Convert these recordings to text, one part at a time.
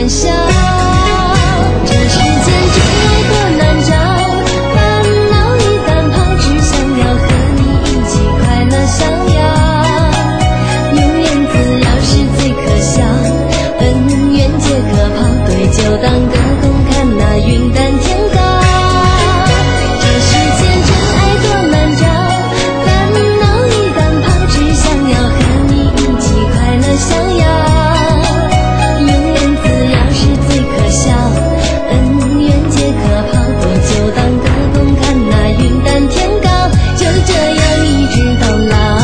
烟消。这世间真爱多难找，烦恼一旦抛，只想要和你一起快乐逍遥。永远自由是最可笑，恩怨皆可抛，对酒当歌，共看那云淡天高。这世间真爱多难找，烦恼一旦抛，只想要和你一起快乐逍遥。永远自由是最可笑，恩怨皆可抛，对酒当歌，共看那云淡天高，就这样一直到老。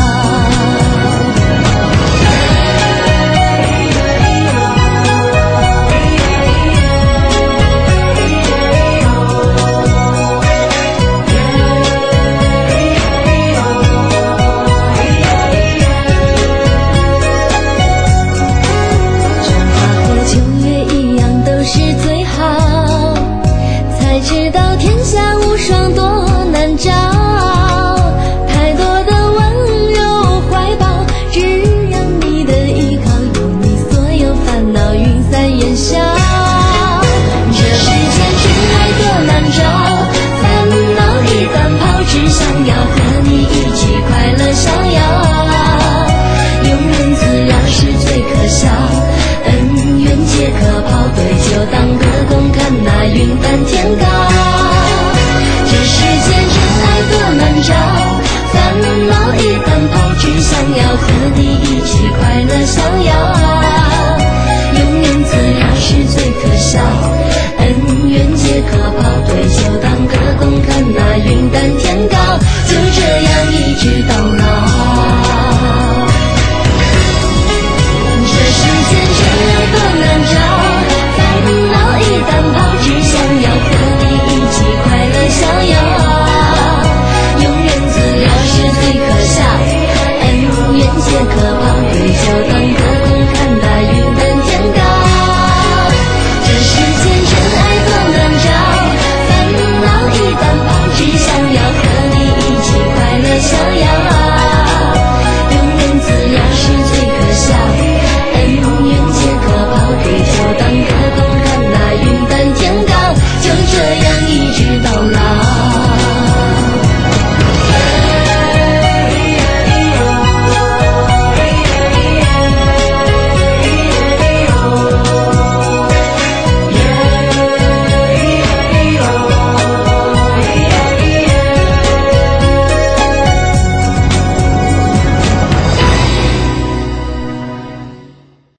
春花和秋月一样都是最好，才知道天下无双多难找。太多的温柔怀抱，只让你的依靠，有你所有烦恼云散烟消。